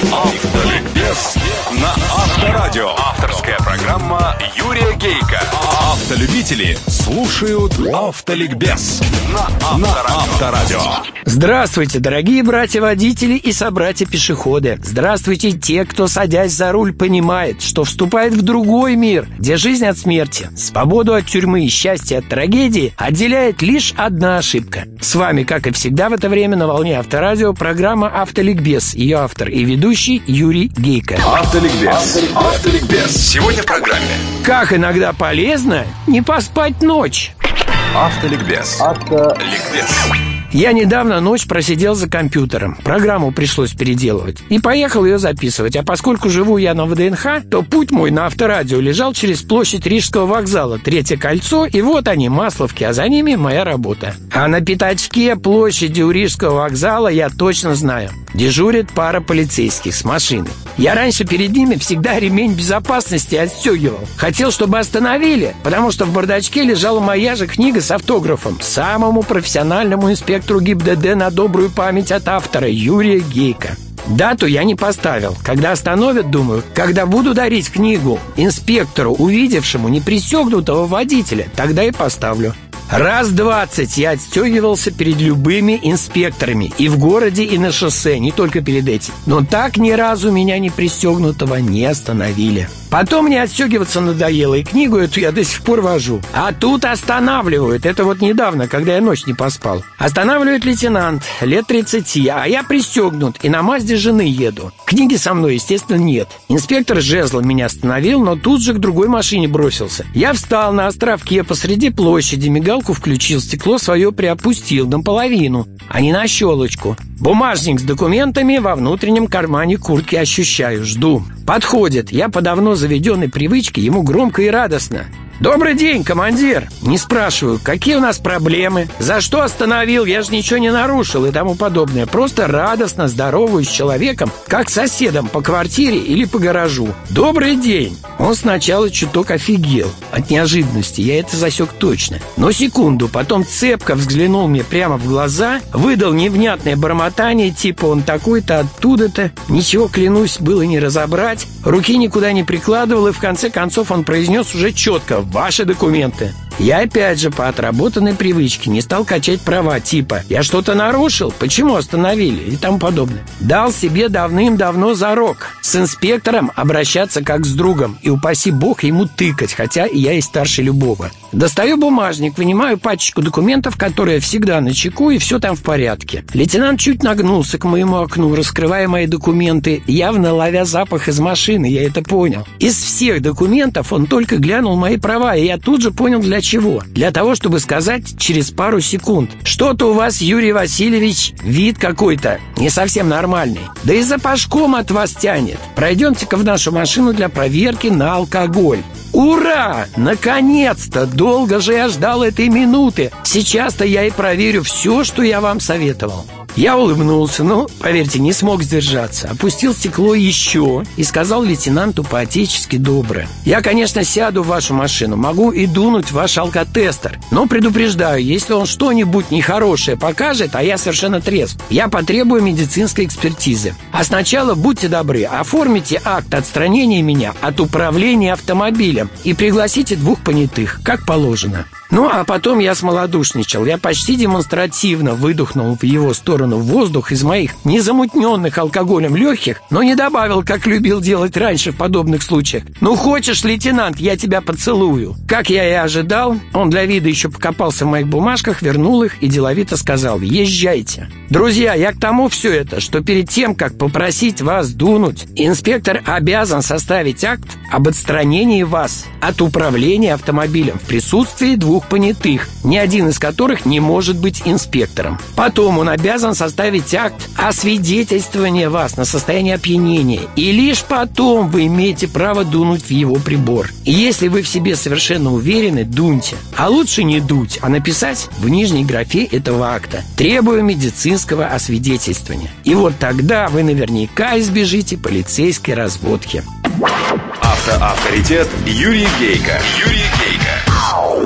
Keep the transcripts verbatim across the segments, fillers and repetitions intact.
Автоликбез на Авторадио. Авторская программа Юрия Гейка. Автолюбители слушают Автоликбез на Авторадио. Здравствуйте, дорогие братья-водители и собратья-пешеходы. Здравствуйте те, кто, садясь за руль, понимает, что вступает в другой мир, где жизнь от смерти, свободу от тюрьмы и счастье от трагедии отделяет лишь одна ошибка. С вами, как и всегда в это время на волне Авторадио, программа «Автоликбез». Ее автор и ведущий Юрий Гейка. Автоликбез. Автоликбез. Сегодня в программе. Как иногда полезно не поспать ночь. Автоликбез. Автоликбез. Я недавно ночь просидел за компьютером. Программу пришлось переделывать. И поехал ее записывать. А поскольку живу я на ВДНХ, то путь мой на Авторадио лежал через площадь Рижского вокзала, Третье кольцо, и вот они, Масловки, а за ними моя работа. А на Пятачке, площади у Рижского вокзала, я точно знаю, дежурит пара полицейских с машиной. Я раньше перед ними всегда ремень безопасности отстегивал. Хотел, чтобы остановили, потому что в бардачке лежала моя же книга с автографом самому профессиональному инспектору ГИБДД на добрую память от автора Юрия Гейка. Дату я не поставил. Когда остановят, думаю, когда буду дарить книгу инспектору, увидевшему непристегнутого водителя, тогда и поставлю. Раз двадцать я отстегивался перед любыми инспекторами и в городе, и на шоссе, не только перед этим. Но так ни разу меня непристегнутого не остановили. Потом мне отстегиваться надоело, и книгу эту я до сих пор вожу. А тут останавливают. Это вот недавно, когда я ночь не поспал. Останавливает лейтенант, лет тридцати, а я пристегнут и на Мазде жены еду. Книги со мной, естественно, нет. Инспектор жезлом меня остановил, но тут же к другой машине бросился. Я встал на островке посреди площади, мигалку включил, стекло свое приопустил наполовину, а не на щелочку. Бумажник с документами во внутреннем кармане куртки ощущаю, жду. Подходит, я по давно заведенной привычке ему громко и радостно: «Добрый день, командир!» Не спрашиваю, какие у нас проблемы, за что остановил, я же ничего не нарушил и тому подобное. Просто радостно здороваюсь с человеком, как с соседом по квартире или по гаражу. «Добрый день!» Он сначала чуток офигел от неожиданности, я это засек точно. Но секунду, потом цепко взглянул мне прямо в глаза, выдал невнятное бормотание, типа он такой-то, оттуда-то. Ничего, клянусь, было не разобрать. Руки никуда не прикладывал, и в конце концов он произнес уже четко: «Ваши документы». Я опять же по отработанной привычке не стал качать права, типа «Я что-то нарушил? Почему остановили?» и тому подобное. Дал себе давным-давно зарок с инспектором обращаться как с другом, и упаси бог ему тыкать, хотя я и старше любого. Достаю бумажник, вынимаю пачечку документов, которые всегда на чеку, и все там в порядке. Лейтенант чуть нагнулся к моему окну, раскрывая мои документы, явно ловя запах из машины, я это понял. Из всех документов он только глянул мои права, и я тут же понял, для чего. Для того, чтобы сказать через пару секунд: «Что-то у вас, Юрий Васильевич, вид какой-то не совсем нормальный. Да и запашком от вас тянет. Пройдемте-ка в нашу машину для проверки на алкоголь». Ура! Наконец-то! Долго же я ждал этой минуты. Сейчас-то я и проверю все, что я вам советовал. Я улыбнулся, но, поверьте, не смог сдержаться. Опустил стекло еще и сказал лейтенанту по-отечески доброе: «Я, конечно, сяду в вашу машину, могу и дунуть в ваш алкотестер, но предупреждаю, если он что-нибудь нехорошее покажет, а я совершенно трезв, я потребую медицинской экспертизы. А сначала, будьте добры, оформите акт отстранения меня от управления автомобилем и пригласите двух понятых, как положено». Ну, а потом я смолодушничал. Я почти демонстративно выдохнул в его сторону воздух из моих незамутненных алкоголем легких, но не добавил, как любил делать раньше в подобных случаях: «Ну, хочешь, лейтенант, я тебя поцелую». Как я и ожидал, он для вида еще покопался в моих бумажках, вернул их и деловито сказал: «Езжайте». Друзья, я к тому все это, что перед тем, как попросить вас дунуть, инспектор обязан составить акт об отстранении вас от управления автомобилем в присутствии двух понятых, ни один из которых не может быть инспектором. Потом он обязан составить акт о свидетельствовании вас на состояние опьянения, и лишь потом вы имеете право дунуть в его прибор. И если вы в себе совершенно уверены, дуньте. А лучше не дуть, а написать в нижней графе этого акта: «Требую медицинского освидетельствования». И вот тогда вы наверняка избежите полицейской разводки. Автоавторитет Юрий Гейка. Юрий Гейка.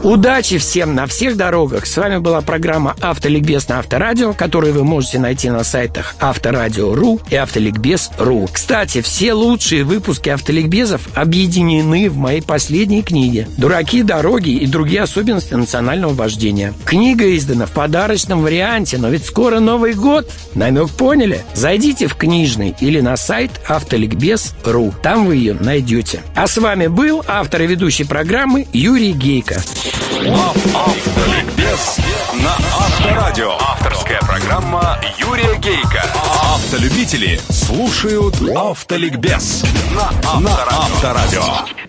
Удачи всем на всех дорогах. С вами была программа «Автоликбез» на Авторадио, которую вы можете найти на сайтах авторадио точка ру и автоликбез точка ру. Кстати, все лучшие выпуски автоликбезов объединены в моей последней книге «Дураки, дороги и другие особенности национального вождения». Книга издана в подарочном варианте, но ведь скоро Новый год. Намек поняли? Зайдите в книжный или на сайт автоликбез точка ру. Там вы ее найдете. А с вами был автор и ведущий программы Юрий Гейко. Автоликбез на Авторадио. Авторская программа Юрия Гейко. Автолюбители слушают Автоликбез на Авторадио.